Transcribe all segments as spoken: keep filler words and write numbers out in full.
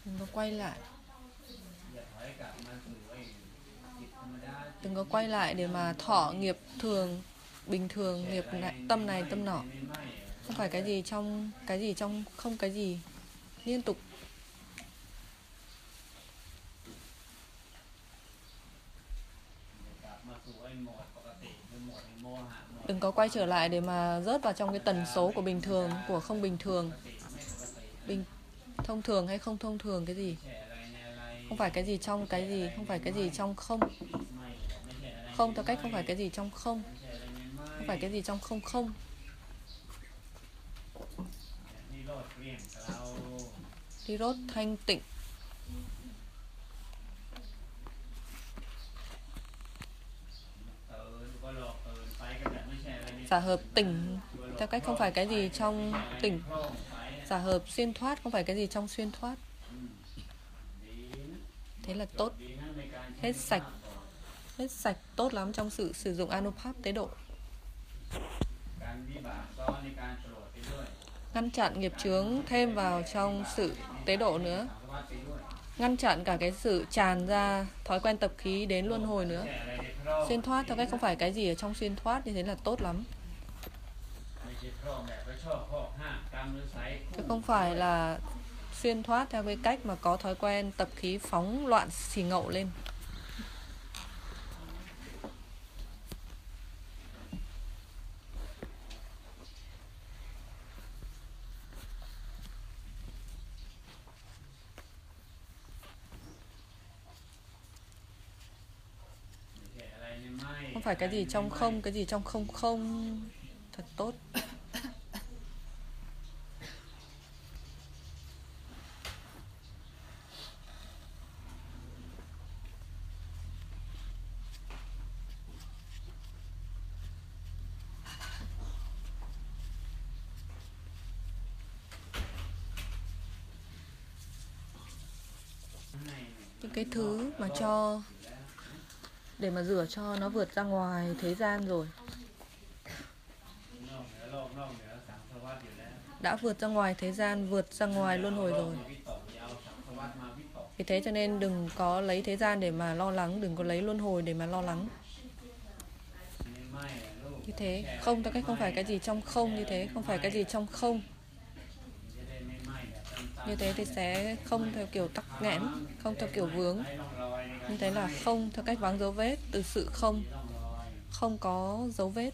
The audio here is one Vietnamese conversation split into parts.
Đừng có quay lại. Đừng có quay lại để mà thọ nghiệp thường, bình thường, nghiệp này, tâm này, tâm nọ. Không phải cái gì trong, cái gì trong, không cái gì. Liên tục. Đừng có quay trở lại để mà rớt vào trong cái tần số của bình thường, của không bình thường. Bình thông thường hay không thông thường cái gì. Không phải cái gì trong cái gì, không phải cái gì trong không. Không theo cách không phải cái gì trong không. Không phải cái gì trong không không. Đi rốt thanh tịnh. Giả hợp tỉnh theo cách không phải cái gì trong tỉnh. Giả hợp xuyên thoát không phải cái gì trong xuyên thoát. Thế là tốt. Hết sạch. Hết sạch tốt lắm trong sự sử dụng Anupap tế độ. Ngăn chặn nghiệp chướng thêm vào trong sự tế độ nữa. Ngăn chặn cả cái sự tràn ra thói quen tập khí đến luân hồi nữa. Xuyên thoát theo cách không phải cái gì ở trong xuyên thoát, như thế là tốt lắm. Chứ không phải là xuyên thoát theo cái cách mà có thói quen tập khí phóng loạn xì ngậu lên. Không phải cái gì trong không, cái gì trong không không. Thật tốt. Những cái thứ mà cho để mà rửa cho nó vượt ra ngoài thế gian rồi, đã vượt ra ngoài thế gian, vượt ra ngoài luân hồi rồi. Vì thế cho nên đừng có lấy thế gian để mà lo lắng, đừng có lấy luân hồi để mà lo lắng. Như thế, không theo cách không phải cái gì trong không, như thế, không phải cái gì trong không. Như thế thì sẽ không theo kiểu tắc nghẽn, không theo kiểu vướng. Như thế là không theo cách vắng dấu vết, từ sự không, không có dấu vết.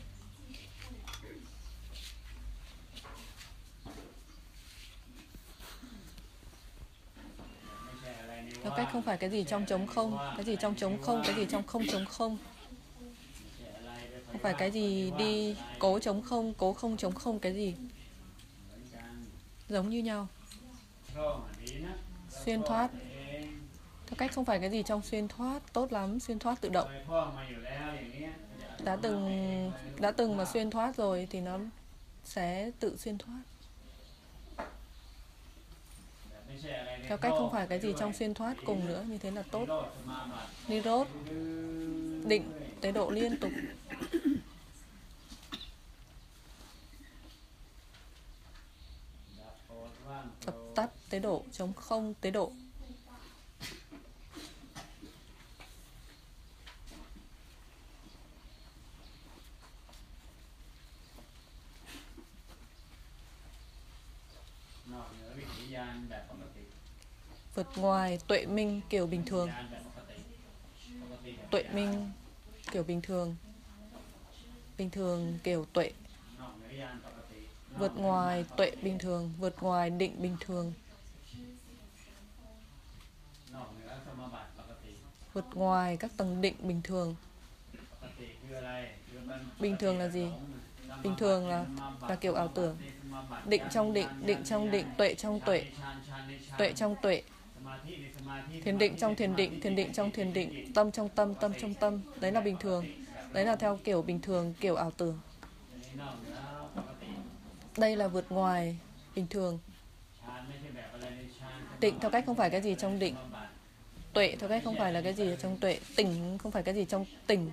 Theo cách không phải cái gì trong trống không, cái gì trong trống không, cái gì trong không trống không. Không phải cái gì đi cố trống không, cố không trống không cái gì. Giống như nhau. Xuyên thoát. Theo cách không phải cái gì trong xuyên thoát, tốt lắm, xuyên thoát tự động. Đã từng đã từng mà xuyên thoát rồi thì nó sẽ tự xuyên thoát. Theo cách không phải cái gì trong xuyên thoát cùng nữa, như thế là tốt. Nirod, định, tế độ liên tục. Dập tắt tế độ, chống không tế độ. Vượt ngoài tuệ minh kiểu bình thường. Tuệ minh kiểu bình thường. Bình thường kiểu tuệ. Vượt ngoài tuệ bình thường, vượt ngoài định bình thường. Vượt ngoài các tầng định bình thường. Bình thường là gì? Bình thường là, là kiểu ảo tưởng. Định trong định, định trong định, tuệ trong tuệ. Tuệ trong tuệ. Thiền định trong thiền định, thiền định trong thiền định. Tâm trong tâm, tâm trong tâm. Đấy là bình thường. Đấy là theo kiểu bình thường, kiểu ảo tưởng. Đây là vượt ngoài bình thường. Định theo cách không phải cái gì trong định. Tuệ theo cách không phải là cái gì trong tuệ. Tỉnh không phải cái gì trong tỉnh.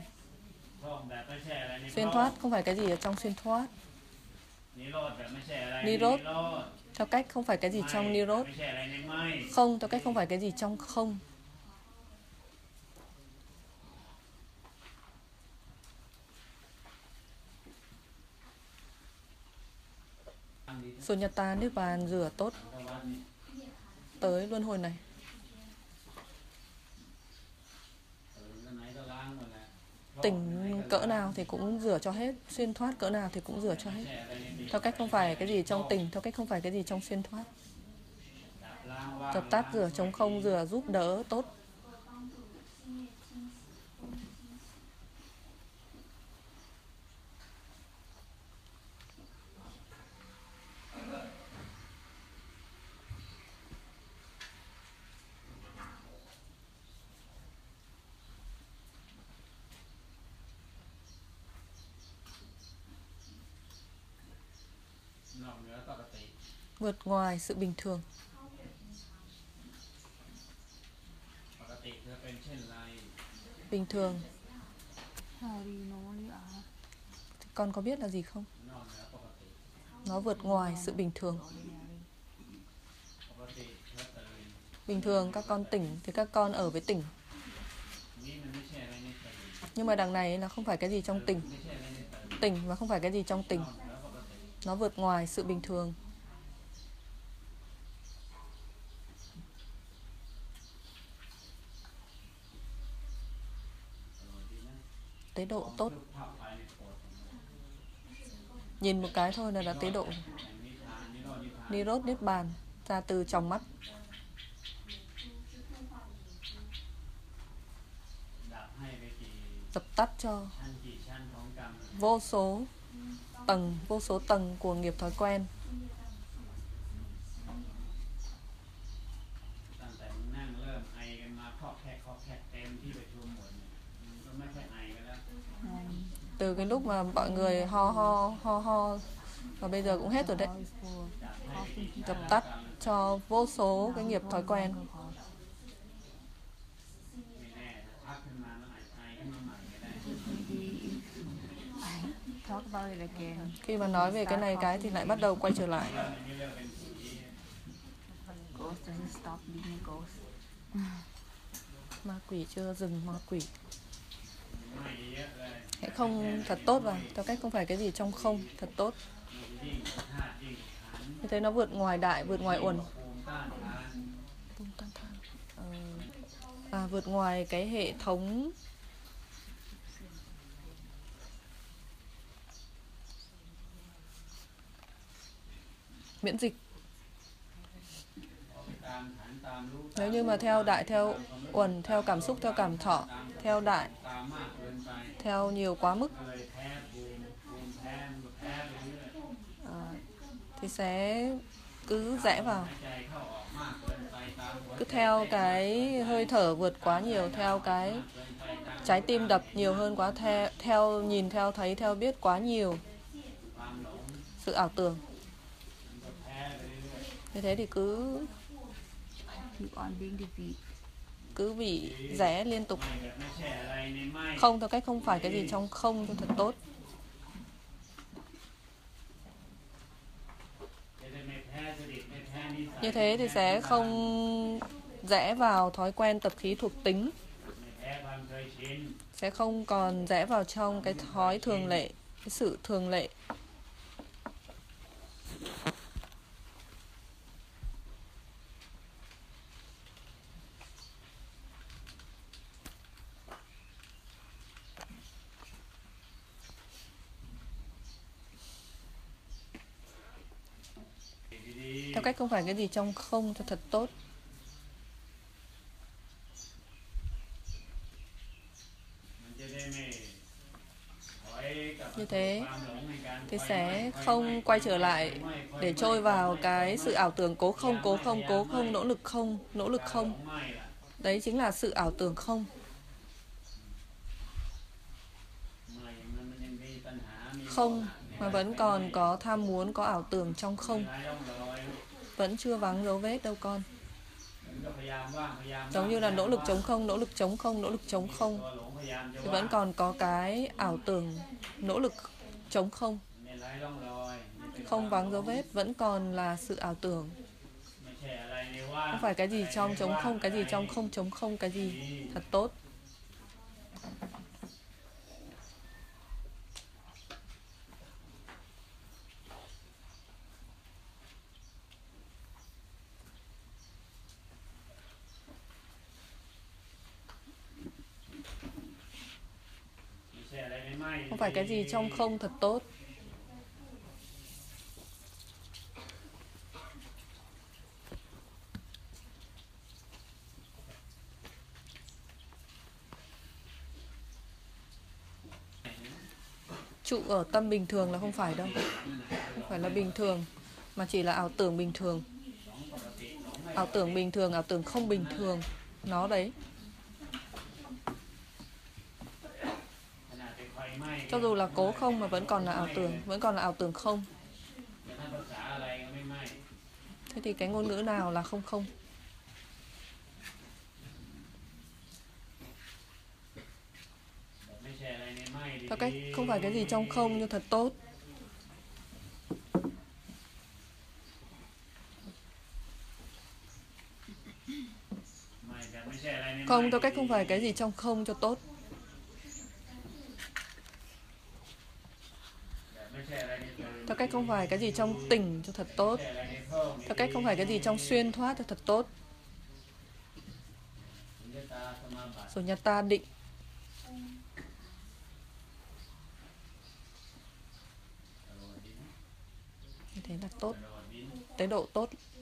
Xuyên thoát không phải cái gì ở trong xuyên thoát. Nirod, Theo cách không phải cái gì trong Nirod. Không theo cách không phải cái gì trong không. Sunyata Niết Bàn rửa tốt tới luân hồi này. Tỉnh cỡ nào thì cũng rửa cho hết, xuyên thoát cỡ nào thì cũng rửa cho hết. Theo cách không phải cái gì trong tỉnh, theo cách không phải cái gì trong xuyên thoát. Dập tắt, rửa, trống không, rửa, giúp đỡ, tốt. Vượt ngoài sự bình thường. Bình thường. Con có biết là gì không? Nó vượt ngoài sự bình thường. Bình thường các con tỉnh thì các con ở với tỉnh. Nhưng mà đằng này là không phải cái gì trong tỉnh. Tỉnh và không phải cái gì trong tỉnh. Nó vượt ngoài sự bình thường. Tế độ tốt. Nhìn một cái thôi là đã tế độ. Nirod Niết Bàn ra từ trong mắt. Dập tắt cho vô số tầng, vô số tầng của nghiệp thói quen. Từ cái lúc mà mọi người ho ho ho ho và bây giờ cũng hết rồi đấy. Dập tắt cho vô số cái nghiệp thói quen. Khi mà nói về cái này cái thì lại bắt đầu quay trở lại. Ma quỷ chưa dừng ma quỷ. Hãy không thật tốt vào. Theo cách không phải cái gì trong không. Thật tốt. Như thế nó vượt ngoài đại, vượt ngoài uẩn. À, vượt ngoài cái hệ thống miễn dịch. Nếu như mà theo đại, theo uẩn, theo cảm xúc, theo cảm thọ, theo đại, theo nhiều quá mức à, thì sẽ cứ rẽ vào. Cứ theo cái hơi thở vượt quá nhiều, theo cái trái tim đập nhiều hơn quá, theo, theo nhìn, theo thấy, theo biết quá nhiều. Sự ảo tưởng. Như thế thì cứ cứ bị rẽ liên tục. Không theo cách không phải cái gì trong không cho thật tốt. Như thế thì sẽ không rẽ vào thói quen tập khí thuộc tính. Sẽ không còn rẽ vào trong cái thói thường lệ, cái sự thường lệ. Theo cách không phải cái gì trong không cho thật tốt. Như thế thì sẽ không quay trở lại để trôi vào cái sự ảo tưởng cố không, cố không, cố không, nỗ lực không, nỗ lực không. Đấy chính là sự ảo tưởng không. Không mà vẫn còn có tham muốn, có ảo tưởng trong không. Vẫn chưa vắng dấu vết đâu con. Giống như là nỗ lực chống không, nỗ lực chống không, nỗ lực chống không thì vẫn còn có cái ảo tưởng nỗ lực chống không. không vắng dấu vết, vẫn còn là sự ảo tưởng. Không phải cái gì trong trống không, cái gì trong không trống không, cái gì thật tốt. Không phải cái gì trong không thật tốt. Trụ ở tâm bình thường là không phải đâu. Không phải là bình thường, mà chỉ là ảo tưởng bình thường. Ảo tưởng bình thường, ảo tưởng không bình thường. Nó đấy. Cho dù là cố không mà vẫn còn là ảo tưởng, vẫn còn là ảo tưởng không. Thế thì cái ngôn ngữ nào là không không? Theo cách không phải cái gì trong không nhưng thật tốt. Không, theo cách không phải cái gì trong không cho tốt. Theo cách không phải cái gì trong tỉnh cho thật tốt. Theo cách không phải cái gì trong xuyên thoát cho thật tốt. Sunyata định. Như thế là tốt. Tế độ tốt.